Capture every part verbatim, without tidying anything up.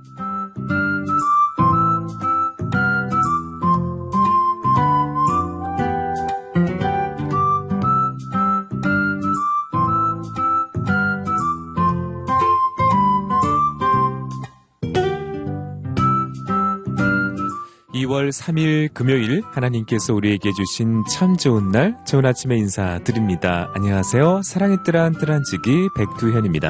이월 삼일 금요일 하나님께서 우리에게 주신 참 좋은 날 좋은 아침에 인사드립니다. 안녕하세요. 사랑의 뜨란 뜨란지기 백두현입니다.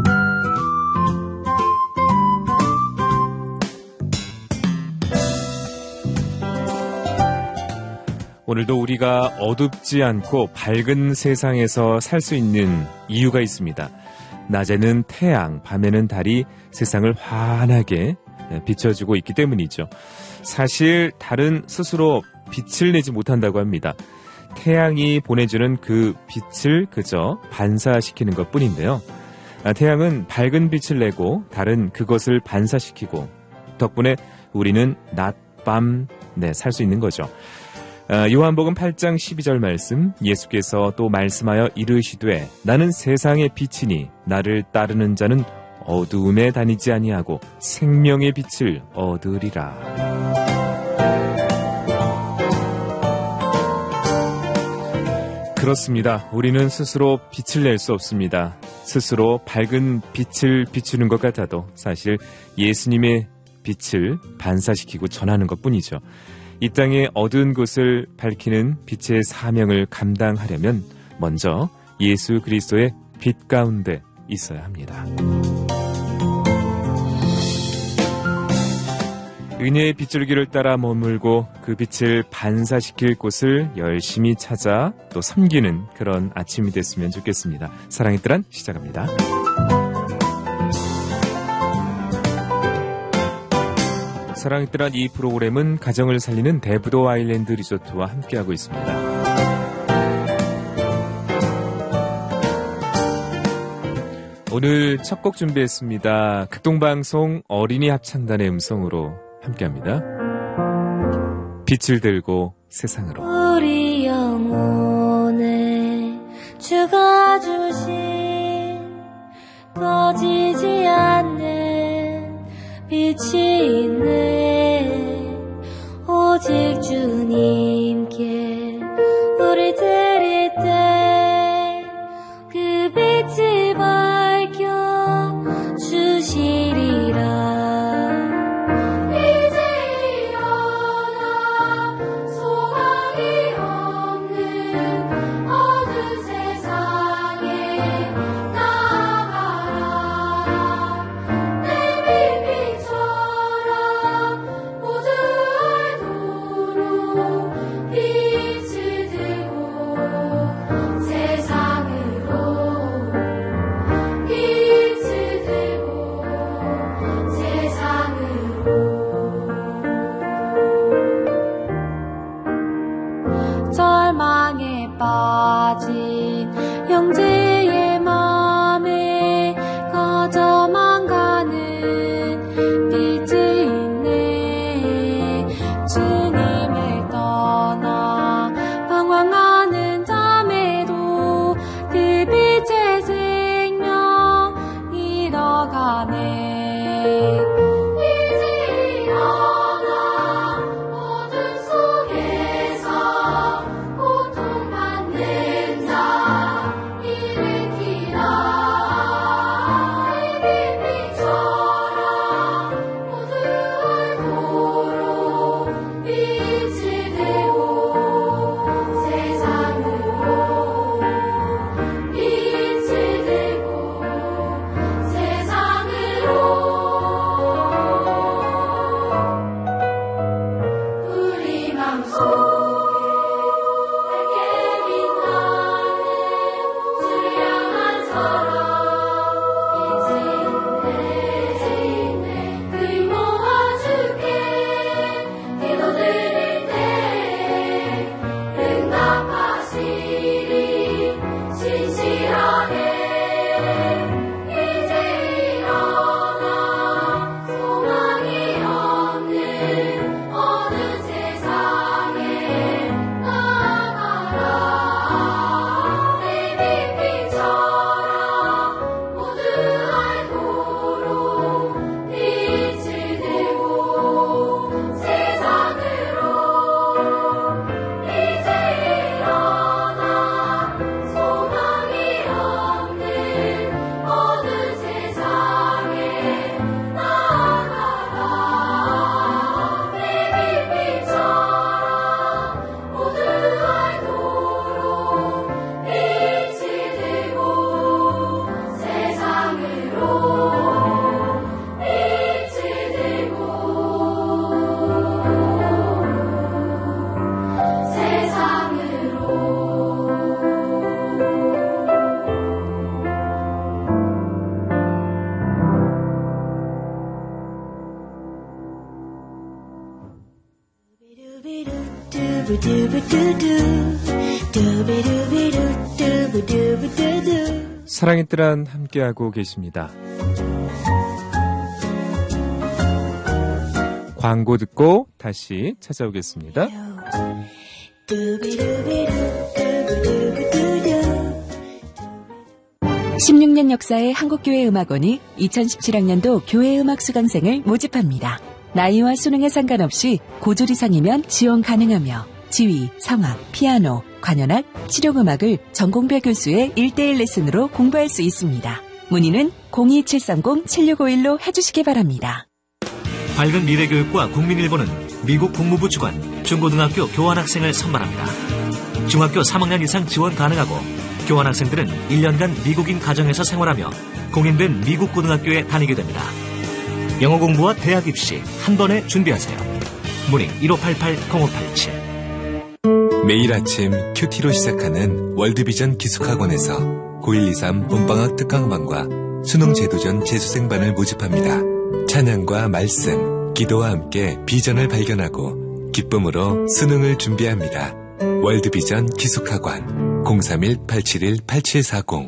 오늘도 우리가 어둡지 않고 밝은 세상에서 살 수 있는 이유가 있습니다. 낮에는 태양, 밤에는 달이 세상을 환하게 비춰주고 있기 때문이죠. 사실 달은 스스로 빛을 내지 못한다고 합니다. 태양이 보내주는 그 빛을 그저 반사시키는 것 뿐인데요. 태양은 밝은 빛을 내고 달은 그것을 반사시키고 덕분에 우리는 낮, 밤, 네, 살 수 있는 거죠. 요한복음 팔 장 십이 절 말씀, 예수께서 또 말씀하여 이르시되 나는 세상의 빛이니 나를 따르는 자는 어두움에 다니지 아니하고 생명의 빛을 얻으리라. 그렇습니다. 우리는 스스로 빛을 낼 수 없습니다. 스스로 밝은 빛을 비추는 것 같아도 사실 예수님의 빛을 반사시키고 전하는 것뿐이죠. 이 땅의 어두운 곳을 밝히는 빛의 사명을 감당하려면 먼저 예수 그리스도의 빛 가운데 있어야 합니다. 은혜의 빗줄기를 따라 머물고 그 빛을 반사시킬 곳을 열심히 찾아 또 섬기는 그런 아침이 됐으면 좋겠습니다. 사랑의 뜨란 시작합니다. 사랑의 뜨란 이 프로그램은 가정을 살리는 대부도 아일랜드 리조트와 함께하고 있습니다. 오늘 첫 곡 준비했습니다. 극동방송 어린이 합창단의 음성으로 함께합니다. 빛을 들고 세상으로. 우리 영혼에 주가 주신 꺼지지 않는 빛이 있네. 오직 주님께 우리 드릴 때 그 빛이 밝혀 주시리라. 빠진 형제의 맘에 거저만 가는 빛이 있네. 주님을 떠나 방황하는 잠에도 그 빛의 생명 잃어가네. 세상으로 사랑의 뜰안 함께하고 계십니다. 광고 듣고 다시 찾아오겠습니다. 십육 년 역사의 한국교회음악원이 이천십칠 학년도 교회음악 수강생을 모집합니다. 나이와 수능에 상관없이 고졸 이상이면 지원 가능하며 지휘, 성악, 피아노, 관현악, 실용음악을 전공별 교수의 일 대일 레슨으로 공부할 수 있습니다. 문의는 공이 칠삼공 칠육오일로 해주시기 바랍니다. 밝은 미래교육과 국민일보는 미국 국무부 주관 중고등학교 교환학생을 선발합니다. 중학교 삼 학년 이상 지원 가능하고 교환학생들은 일 년간 미국인 가정에서 생활하며 공인된 미국 고등학교에 다니게 됩니다. 영어 공부와 대학 입시 한 번에 준비하세요. 문의 일오팔팔 공오팔칠. 매일 아침 큐티로 시작하는 월드비전 기숙학원에서 고일 이삼 봄방학 특강반과 수능 제도전 재수생반을 모집합니다. 찬양과 말씀, 기도와 함께 비전을 발견하고 기쁨으로 수능을 준비합니다. 월드비전 기숙학원 공삼일 팔칠일 팔칠사공.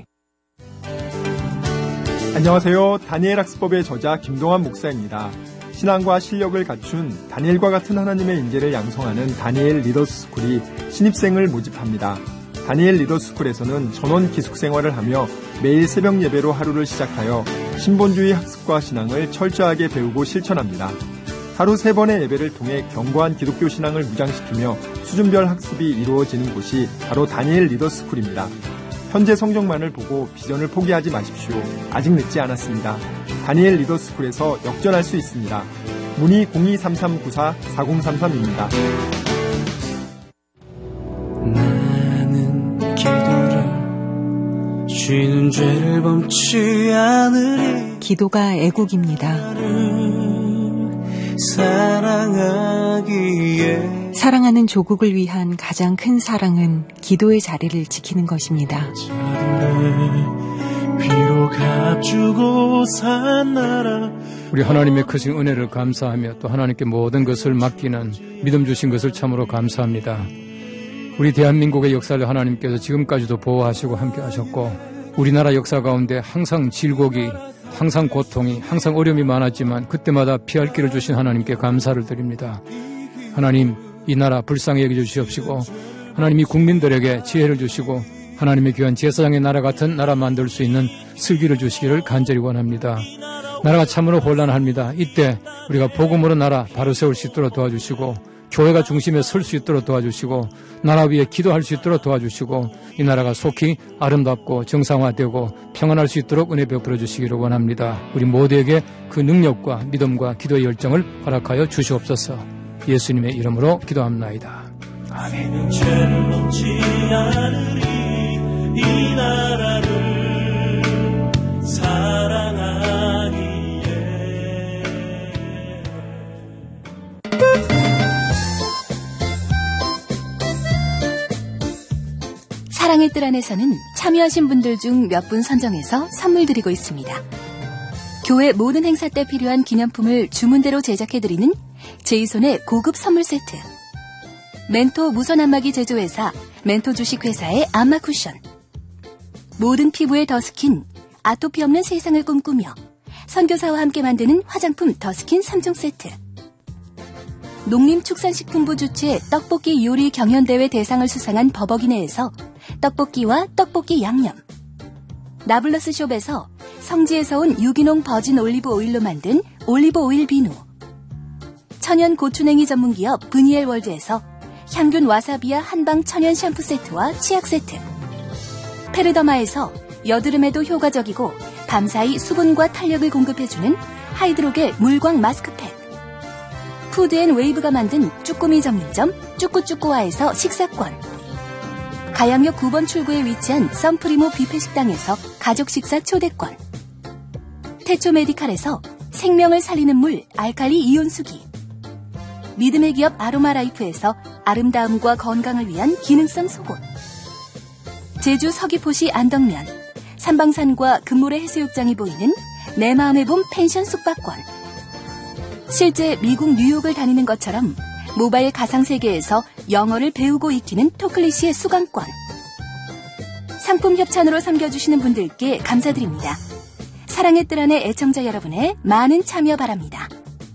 안녕하세요. 다니엘 학습법의 저자 김동환 목사입니다. 신앙과 실력을 갖춘 다니엘과 같은 하나님의 인재를 양성하는 다니엘 리더스쿨이 신입생을 모집합니다. 다니엘 리더스쿨에서는 전원 기숙생활을 하며 매일 새벽 예배로 하루를 시작하여 신본주의 학습과 신앙을 철저하게 배우고 실천합니다. 하루 세 번의 예배를 통해 견고한 기독교 신앙을 무장시키며 수준별 학습이 이루어지는 곳이 바로 다니엘 리더스쿨입니다. 현재 성적만을 보고 비전을 포기하지 마십시오. 아직 늦지 않았습니다. 다니엘 리더스쿨에서 역전할 수 있습니다. 문의 공이삼삼 구사 사공삼삼입니다. 나는 기도를 쉬는 죄를 범치 않으리. 기도가 애국입니다. 사랑하기에 사랑하는 조국을 위한 가장 큰 사랑은 기도의 자리를 지키는 것입니다. 비로 값주고 산 나라. 우리 하나님의 크신 은혜를 감사하며 또 하나님께 모든 것을 맡기는 믿음 주신 것을 참으로 감사합니다. 우리 대한민국의 역사를 하나님께서 지금까지도 보호하시고 함께 하셨고 우리나라 역사 가운데 항상 질곡이, 항상 고통이, 항상 어려움이 많았지만 그때마다 피할 길을 주신 하나님께 감사를 드립니다. 하나님, 이 나라 불쌍히 여겨주시옵시고 하나님이 국민들에게 지혜를 주시고 하나님의 귀한 제사장의 나라 같은 나라 만들 수 있는 슬기를 주시기를 간절히 원합니다. 나라가 참으로 혼란합니다. 이때 우리가 복음으로 나라 바로 세울 수 있도록 도와주시고 교회가 중심에 설 수 있도록 도와주시고 나라 위에 기도할 수 있도록 도와주시고 이 나라가 속히 아름답고 정상화되고 평안할 수 있도록 은혜 베풀어 주시기를 원합니다. 우리 모두에게 그 능력과 믿음과 기도의 열정을 허락하여 주시옵소서. 예수님의 이름으로 기도합나이다. 아멘. 이 나라를 사랑하기에. 사랑의 뜰 안에서는 참여하신 분들 중 몇 분 선정해서 선물 드리고 있습니다. 교회 모든 행사 때 필요한 기념품을 주문대로 제작해드리는 제이손의 고급 선물 세트, 멘토 무선 안마기 제조회사 멘토 주식회사의 안마 쿠션, 모든 피부의 더스킨, 아토피 없는 세상을 꿈꾸며 선교사와 함께 만드는 화장품 더스킨 삼 종 세트, 농림축산식품부 주최 떡볶이 요리 경연대회 대상을 수상한 버버기네에서 떡볶이와 떡볶이 양념, 나블러스 숍에서 성지에서 온 유기농 버진 올리브 오일로 만든 올리브 오일 비누, 천연 고추냉이 전문기업 브니엘 월드에서 향균 와사비와 한방 천연 샴푸 세트와 치약 세트, 페르더마에서 여드름에도 효과적이고 밤사이 수분과 탄력을 공급해주는 하이드로겔 물광 마스크팩, 푸드앤웨이브가 만든 쭈꾸미 전문점 쭈꾸쭈꾸와에서 식사권, 가양역 구 번 출구에 위치한 썬프리모 뷔페 식당에서 가족 식사 초대권, 태초 메디칼에서 생명을 살리는 물 알칼리 이온수기, 믿음의 기업 아로마라이프에서 아름다움과 건강을 위한 기능성 속옷, 제주 서귀포시 안덕면 삼방산과 금모래 해수욕장이 보이는 내 마음의 봄 펜션 숙박권, 실제 미국 뉴욕을 다니는 것처럼 모바일 가상세계에서 영어를 배우고 익히는 토클리시의 수강권. 상품 협찬으로 섬겨주시는 분들께 감사드립니다. 사랑의 뜰 안의 애청자 여러분의 많은 참여 바랍니다.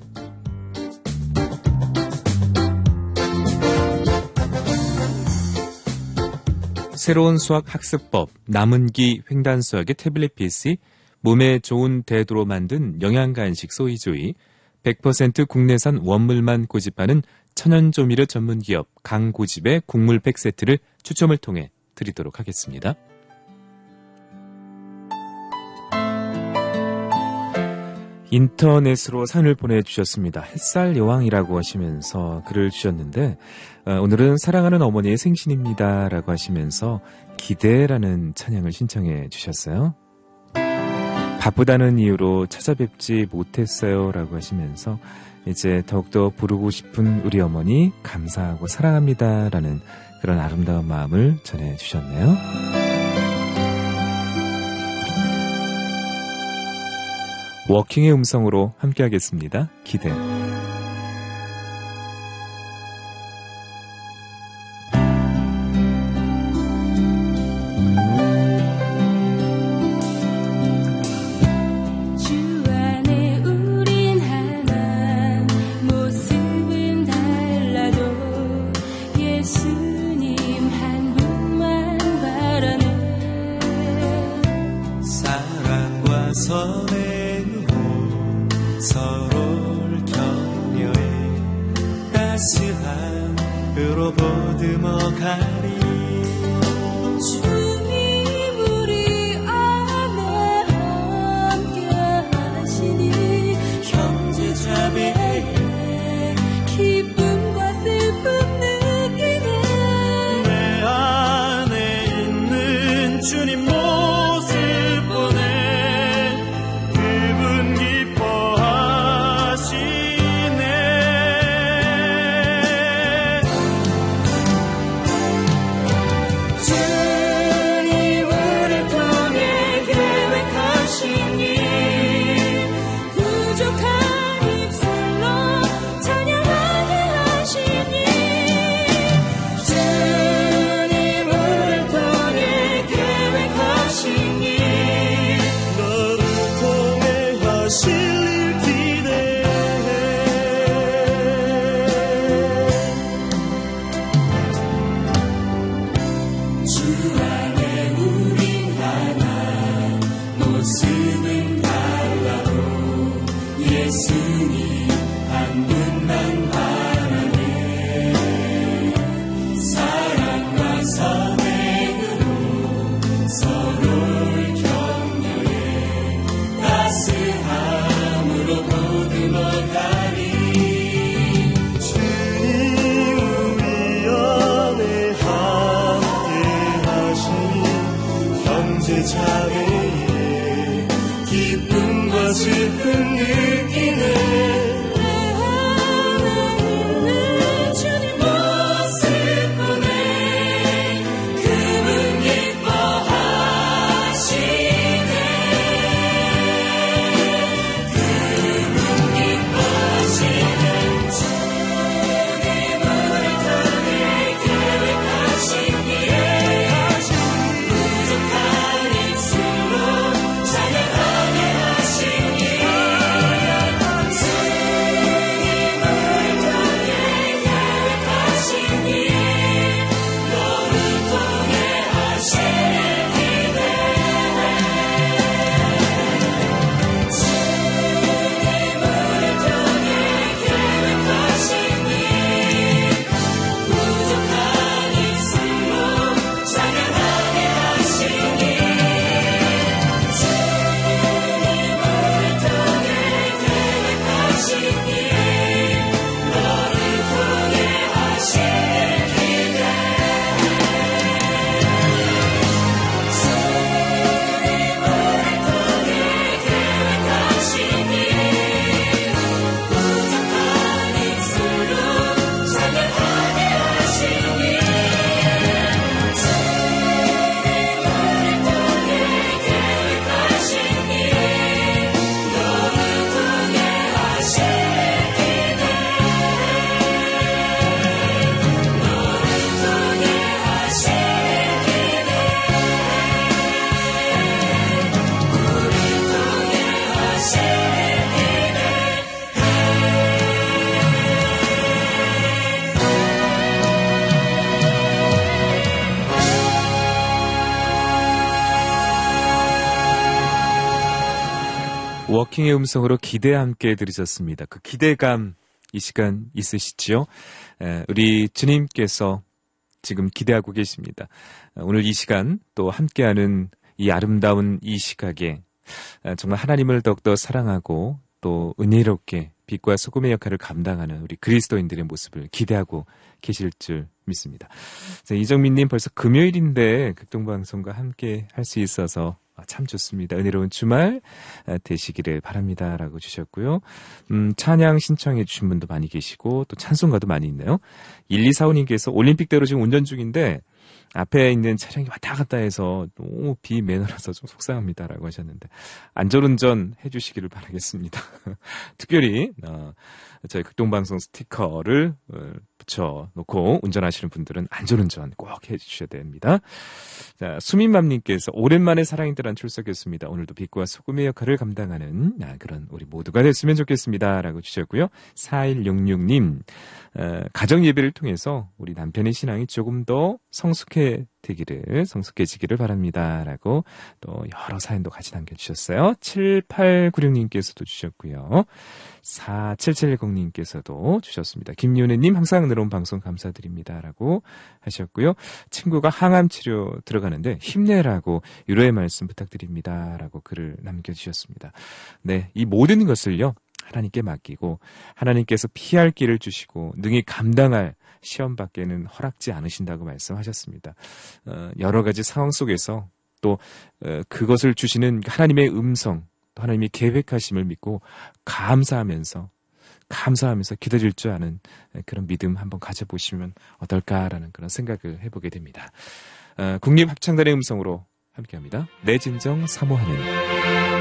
새로운 수학 학습법 남은기 횡단수학의 태블릿 피씨, 몸에 좋은 대도로 만든 영양간식 소이조이, 백 퍼센트 국내산 원물만 고집하는 천연조미료 전문기업 강고집의 국물팩 세트를 추첨을 통해 드리도록 하겠습니다. 인터넷으로 사연을 보내주셨습니다. 햇살 여왕이라고 하시면서 글을 주셨는데, 어, 오늘은 사랑하는 어머니의 생신입니다 라고 하시면서 기대라는 찬양을 신청해 주셨어요. 바쁘다는 이유로 찾아뵙지 못했어요 라고 하시면서 이제 더욱더 부르고 싶은 우리 어머니 감사하고 사랑합니다 라는 그런 아름다운 마음을 전해주셨네요. 워킹의 음성으로 함께하겠습니다. 기대. 찬양하게 하시니 워킹의 음성으로 기대 함께 들으셨습니다. 그 기대감 이 시간 있으시지요? 에, 우리 주님께서 지금 기대하고 계십니다. 오늘 이 시간 또 함께하는 이 아름다운 이 시각에 정말 하나님을 더욱더 사랑하고 또 은혜롭게 빛과 소금의 역할을 감당하는 우리 그리스도인들의 모습을 기대하고 계실 줄 믿습니다. 자, 이정민님 벌써 금요일인데 극동방송과 함께 할 수 있어서 참 좋습니다. 은혜로운 주말 되시기를 바랍니다. 라고 주셨고요. 음, 찬양 신청해 주신 분도 많이 계시고 또 찬송가도 많이 있네요. 일이사오님께서 올림픽대로 지금 운전 중인데 앞에 있는 차량이 왔다 갔다 해서 너무 비매너라서 좀 속상합니다라고 하셨는데 안전운전 해주시기를 바라겠습니다. 특별히 어, 저희 극동방송 스티커를 어, 붙여놓고 운전하시는 분들은 안전운전 꼭 해주셔야 됩니다. 자, 수민맘님께서 오랜만에 사랑인들한 출석했습니다. 오늘도 빛과 소금의 역할을 감당하는 아, 그런 우리 모두가 됐으면 좋겠습니다. 라고 주셨고요. 사일육육님 어, 가정예배를 통해서 우리 남편의 신앙이 조금 더 성숙해 되기를 성숙해지기를 바랍니다. 라고 또 여러 사연도 같이 남겨주셨어요. 칠팔구육님께서도 주셨고요. 사칠칠공님께서도 주셨습니다. 김윤혜님 항상 늘어온 방송 감사드립니다. 라고 하셨고요. 친구가 항암치료 들어가는데 힘내라고 위로의 말씀 부탁드립니다. 라고 글을 남겨주셨습니다. 네, 이 모든 것을요. 하나님께 맡기고 하나님께서 피할 길을 주시고 능히 감당할 시험밖에는 허락지 않으신다고 말씀하셨습니다. 어, 여러 가지 상황 속에서 또 어, 그것을 주시는 하나님의 음성 또 하나님의 계획하심을 믿고 감사하면서 감사하면서 기다릴 줄 아는 그런 믿음 한번 가져보시면 어떨까라는 그런 생각을 해보게 됩니다. 어, 국립합창단의 음성으로 함께합니다. 내 진정 사모하는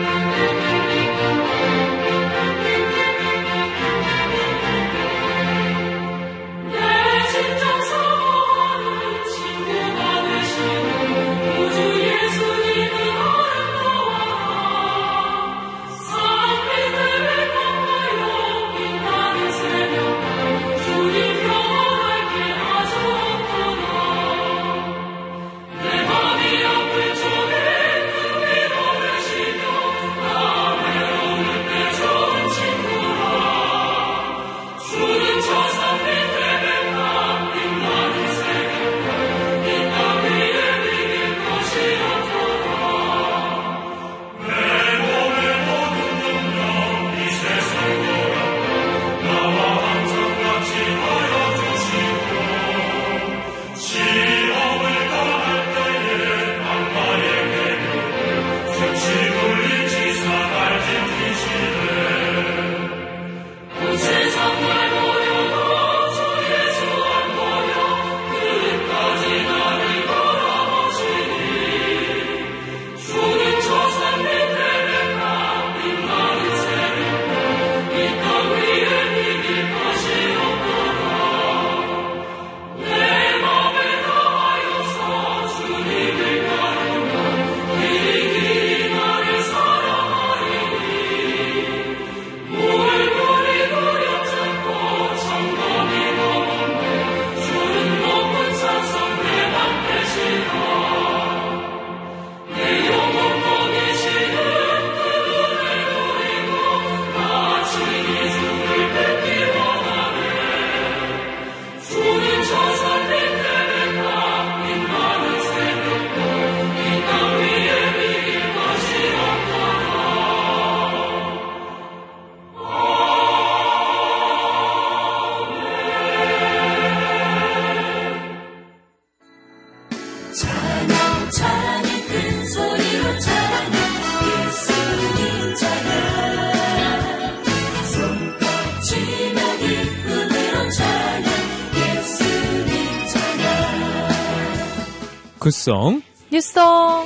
굿송 뉴송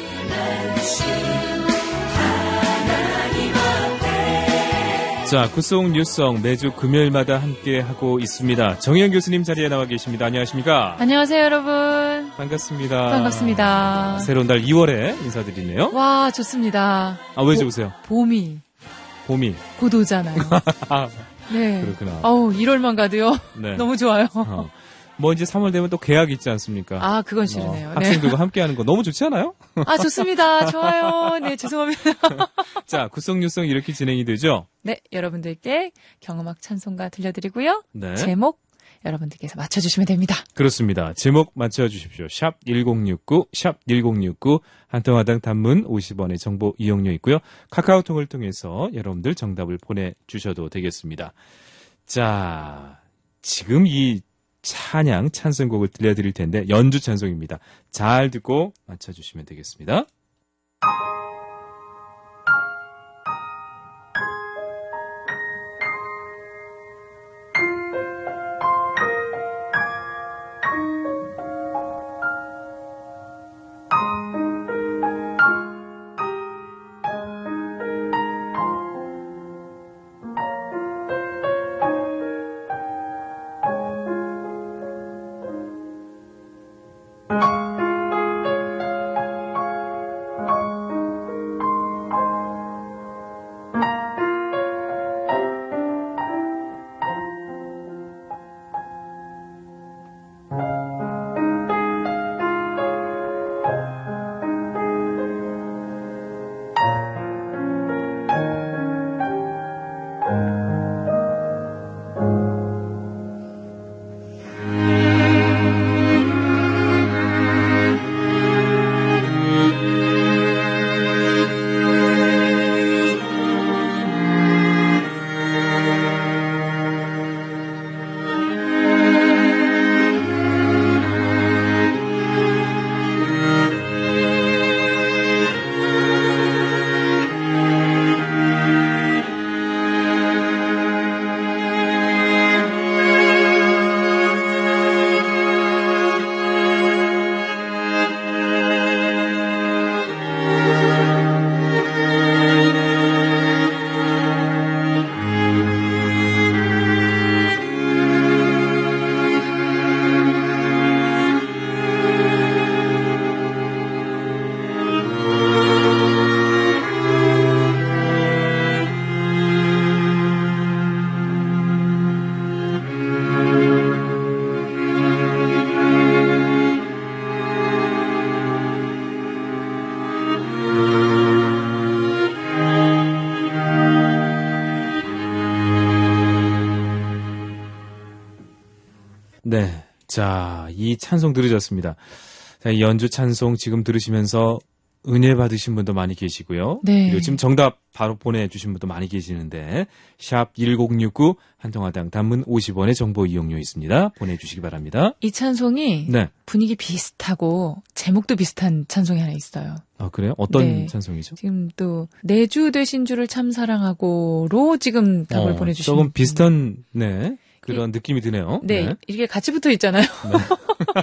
자, 굿송 뉴송 매주 금요일마다 함께 하고 있습니다. 정혜영 교수님 자리에 나와 계십니다. 안녕하십니까? 안녕하세요, 여러분. 반갑습니다. 반갑습니다. 새로운 달 이월에 인사드리네요. 와, 좋습니다. 아, 왜 좋으세요? 봄이. 봄이. 곧 오잖아요. 아, 네. 그렇구나. 어우, 일월만 가도요. 네. 너무 좋아요. 어. 뭐 이제 삼월 되면 또 개학 있지 않습니까? 아, 그건 싫네요. 어, 네. 학생들과 함께하는 거 너무 좋지 않아요? 아, 좋습니다. 좋아요. 네, 죄송합니다. 자, 구성유성 이렇게 진행이 되죠? 네, 여러분들께 경음악 찬송가 들려드리고요. 네. 제목 여러분들께서 맞춰주시면 됩니다. 그렇습니다. 제목 맞춰주십시오. 샵 일공육구, 샵 일공육구, 한통화당 단문 오십 원의 정보 이용료 있고요. 카카오톡을 통해서 여러분들 정답을 보내주셔도 되겠습니다. 자, 지금 이 찬양, 찬송곡을 들려드릴 텐데 연주 찬송입니다. 잘 듣고 맞춰주시면 되겠습니다. 네. 자, 이 찬송 들으셨습니다. 자, 이 연주 찬송 지금 들으시면서 은혜 받으신 분도 많이 계시고요. 네. 그리고 지금 정답 바로 보내주신 분도 많이 계시는데 샵 일공육구 한통화당 단문 오십 원의 정보 이용료 있습니다. 보내주시기 바랍니다. 이 찬송이 네. 분위기 비슷하고 제목도 비슷한 찬송이 하나 있어요. 아, 그래요? 어떤 네. 찬송이죠? 지금 또 내주 되신 주를 참 사랑하고로 지금 답을 어, 보내주시는 조금 비슷한 네 그런 느낌이 드네요. 네, 네. 이게 같이 붙어 있잖아요. 네.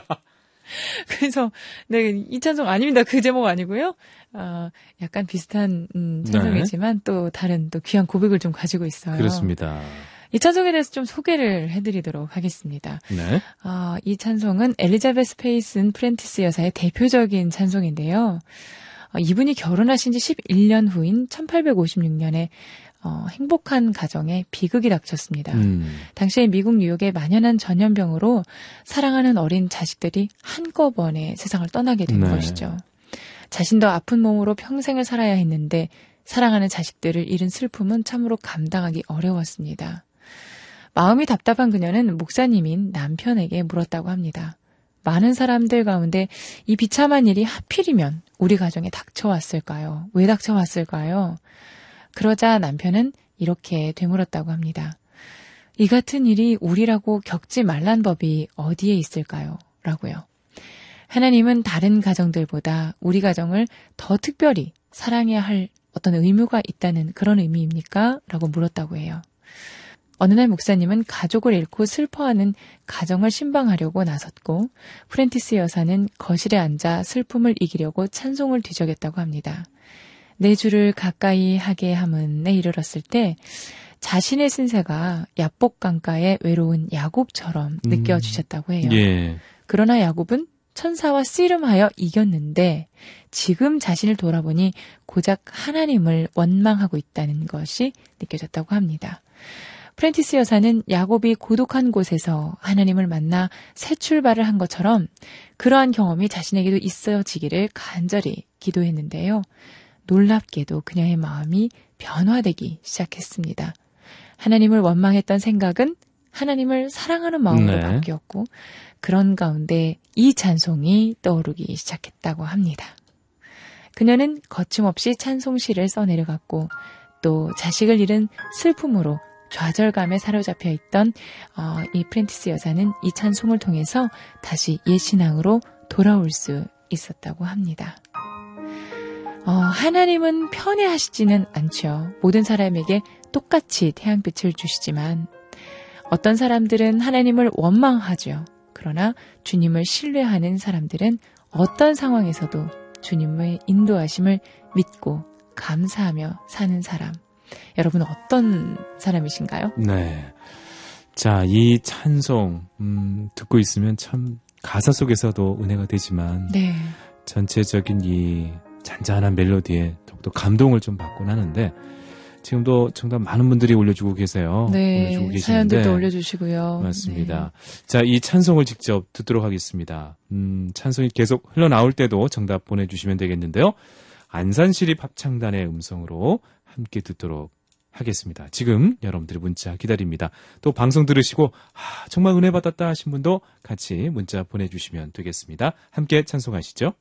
그래서 네, 이 찬송 아닙니다. 그 제목 아니고요. 어, 약간 비슷한 음, 찬송이지만 네. 또 다른 또 귀한 고백을 좀 가지고 있어요. 그렇습니다. 이 찬송에 대해서 좀 소개를 해드리도록 하겠습니다. 네. 어, 이 찬송은 엘리자베스 페이슨 프렌티스 여사의 대표적인 찬송인데요. 어, 이분이 결혼하신 지 십일 년 후인 천팔백오십육 년에 어, 행복한 가정에 비극이 닥쳤습니다. 음. 당시에 미국 뉴욕의 만연한 전염병으로 사랑하는 어린 자식들이 한꺼번에 세상을 떠나게 된 네. 것이죠. 자신도 아픈 몸으로 평생을 살아야 했는데 사랑하는 자식들을 잃은 슬픔은 참으로 감당하기 어려웠습니다. 마음이 답답한 그녀는 목사님인 남편에게 물었다고 합니다. 많은 사람들 가운데 이 비참한 일이 하필이면 우리 가정에 닥쳐왔을까요? 왜 닥쳐왔을까요? 그러자 남편은 이렇게 되물었다고 합니다. 이 같은 일이 우리라고 겪지 말란 법이 어디에 있을까요? 라고요. 하나님은 다른 가정들보다 우리 가정을 더 특별히 사랑해야 할 어떤 의무가 있다는 그런 의미입니까? 라고 물었다고 해요. 어느 날 목사님은 가족을 잃고 슬퍼하는 가정을 신방하려고 나섰고 프렌티스 여사는 거실에 앉아 슬픔을 이기려고 찬송을 뒤적였다고 합니다. 내 주를 가까이 하게 함은에 이르렀을 때 자신의 신세가 야복 강가의 외로운 야곱처럼 음. 느껴지셨다고 해요. 예. 그러나 야곱은 천사와 씨름하여 이겼는데 지금 자신을 돌아보니 고작 하나님을 원망하고 있다는 것이 느껴졌다고 합니다. 프랜티스 여사는 야곱이 고독한 곳에서 하나님을 만나 새 출발을 한 것처럼 그러한 경험이 자신에게도 있어지기를 간절히 기도했는데요. 놀랍게도 그녀의 마음이 변화되기 시작했습니다. 하나님을 원망했던 생각은 하나님을 사랑하는 마음으로 네. 바뀌었고 그런 가운데 이 찬송이 떠오르기 시작했다고 합니다. 그녀는 거침없이 찬송시를 써내려갔고 또 자식을 잃은 슬픔으로 좌절감에 사로잡혀 있던 어, 이 프랜티스 여사는 이 찬송을 통해서 다시 옛신앙으로 돌아올 수 있었다고 합니다. 어, 하나님은 편애하시지는 않죠. 모든 사람에게 똑같이 태양빛을 주시지만 어떤 사람들은 하나님을 원망하죠. 그러나 주님을 신뢰하는 사람들은 어떤 상황에서도 주님의 인도하심을 믿고 감사하며 사는 사람. 여러분 어떤 사람이신가요? 네. 자, 이 찬송 음, 듣고 있으면 참 가사 속에서도 은혜가 되지만 네. 전체적인 이 잔잔한 멜로디에 더욱더 감동을 좀 받곤 하는데 지금도 정말 많은 분들이 올려주고 계세요. 네, 올려주고 계시는데 사연들도 올려주시고요. 맞습니다. 네. 자, 이 찬송을 직접 듣도록 하겠습니다. 음, 찬송이 계속 흘러나올 때도 정답 보내주시면 되겠는데요. 안산시립 합창단의 음성으로 함께 듣도록 하겠습니다. 지금 여러분들의 문자 기다립니다. 또 방송 들으시고 아, 정말 은혜 받았다 하신 분도 같이 문자 보내주시면 되겠습니다. 함께 찬송하시죠.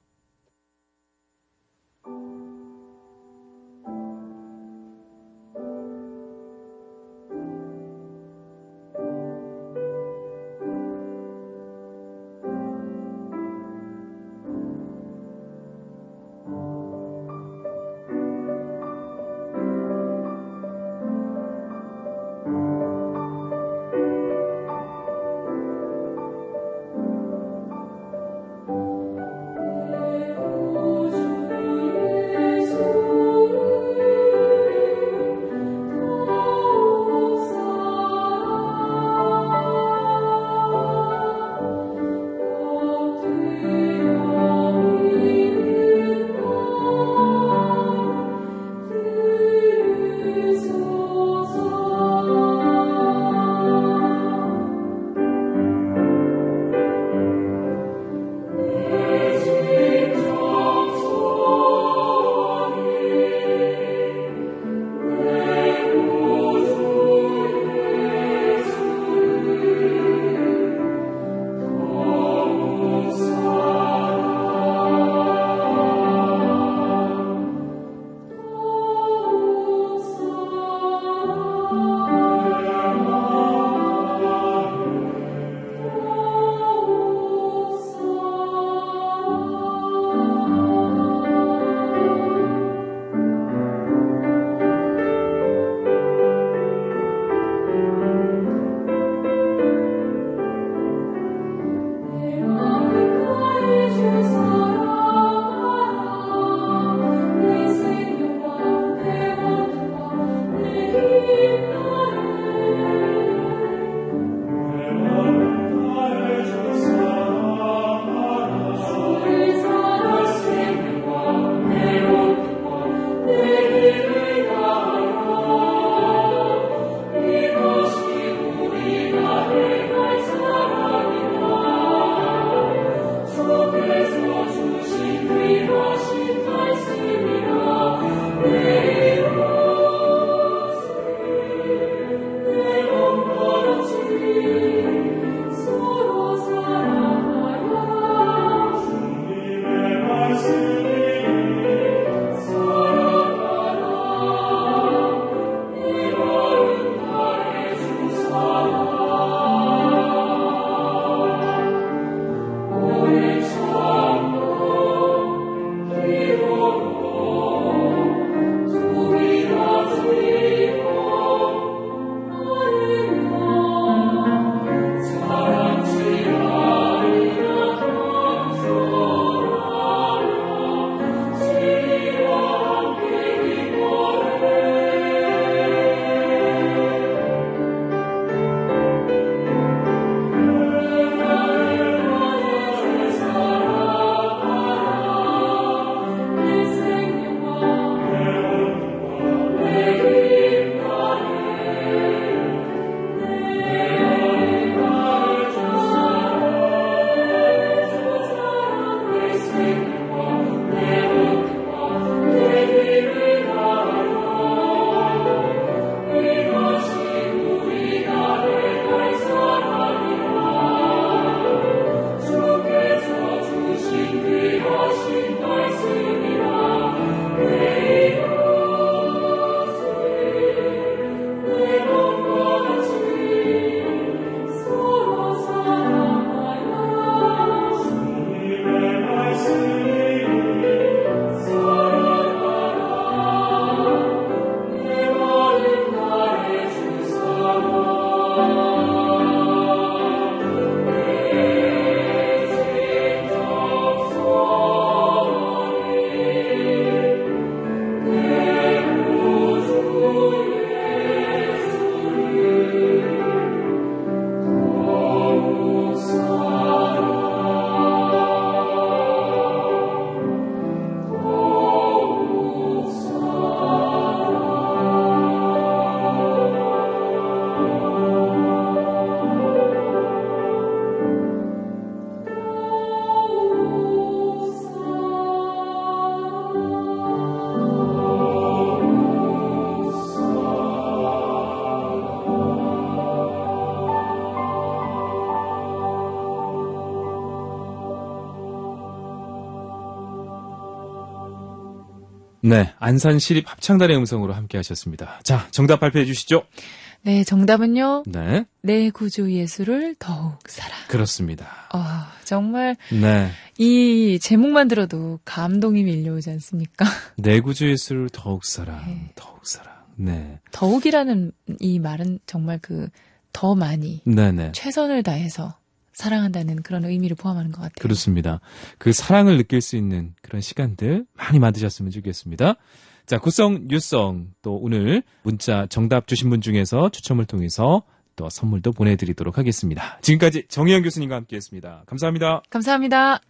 네, 안산시립 합창단의 음성으로 함께 하셨습니다. 자, 정답 발표해 주시죠. 네, 정답은요. 네. 내 구주 예수를 더욱 사랑. 그렇습니다. 아, 정말 네. 이 제목만 들어도 감동이 밀려오지 않습니까? 내 구주 예수를 더욱 사랑, 네. 더욱 사랑. 네. 더욱이라는 이 말은 정말 그 더 많이 네네. 최선을 다해서 사랑한다는 그런 의미를 포함하는 것 같아요. 그렇습니다. 그 사랑을 느낄 수 있는 그런 시간들 많이 만드셨으면 좋겠습니다. 자, 구성, 유성, 또 오늘 문자 정답 주신 분 중에서 추첨을 통해서 또 선물도 보내드리도록 하겠습니다. 지금까지 정혜영 교수님과 함께했습니다. 감사합니다. 감사합니다.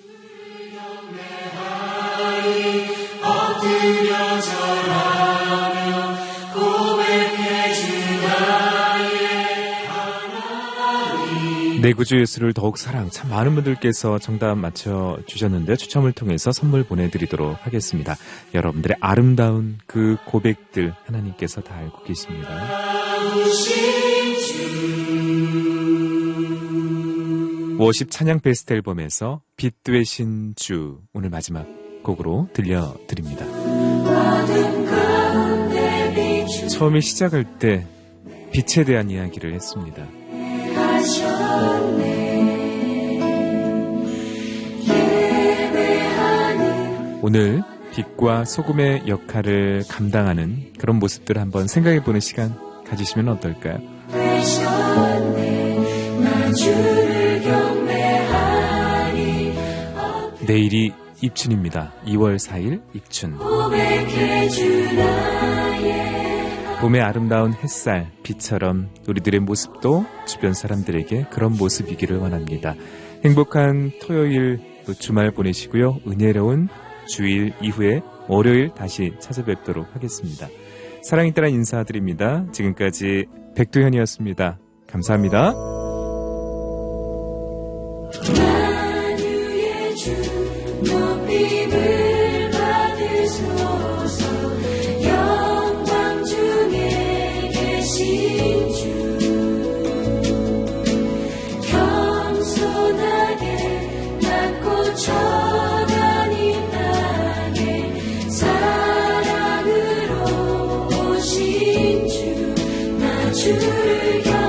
내 구주 예수를 더욱 사랑. 참 많은 분들께서 정답 맞춰주셨는데 추첨을 통해서 선물 보내드리도록 하겠습니다. 여러분들의 아름다운 그 고백들 하나님께서 다 알고 계십니다. 워십 찬양 베스트 앨범에서 빛 되신 주 오늘 마지막 곡으로 들려드립니다. 처음에 시작할 때 빛에 대한 이야기를 했습니다. 오늘 빛과 소금의 역할을 감당하는 그런 모습들을 한번 생각해보는 시간 가지시면 어떨까요? 내일이 입춘입니다. 이월 사일 입춘. 봄의 아름다운 햇살, 빛처럼 우리들의 모습도 주변 사람들에게 그런 모습이기를 원합니다. 행복한 토요일 또 주말 보내시고요. 은혜로운 주일 이후에 월요일 다시 찾아뵙도록 하겠습니다. 사랑이 따라 인사드립니다. 지금까지 백두현이었습니다. 감사합니다. 주를